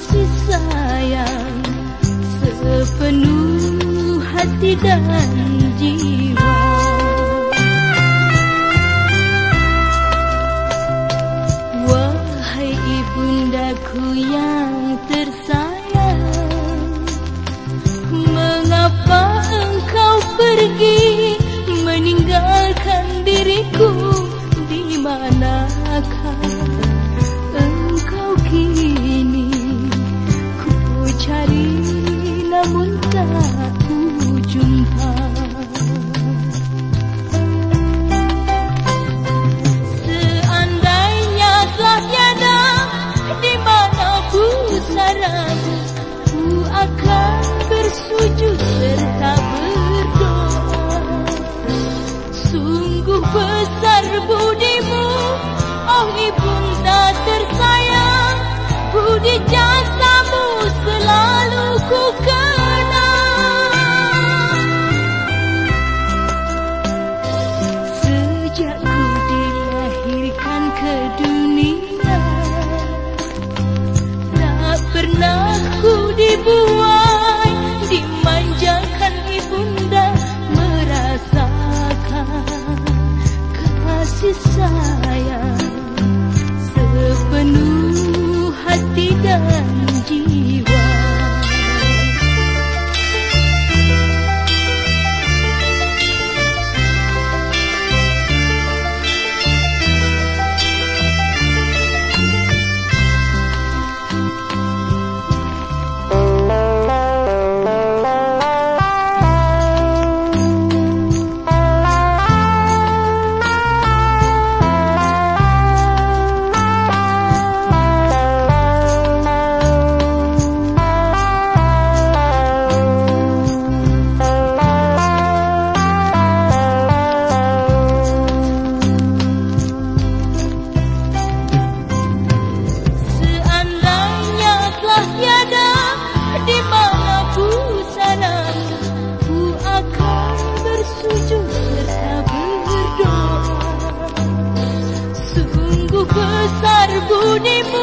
kasih sayang sepenuh hati dan jiwa. Wahai ibundaku yang tersayang, mengapa engkau pergi meninggalkan diriku? Di manakah engkau kini? Ku cari namun tak ku jumpa. Seandainya telah tiada di mana pusaramu, ku akan bersujud serta berdoa. Sungguh besar budimu, oh ibunda tersayang, budi jasamu selalu ku kenang. Sejak ku dilahirkan ke dunia, tak pernah ku dibuai, dimanjakan ibunda, merasakan kasih sayang sepenuh hati dan jiwa. Besar budimu,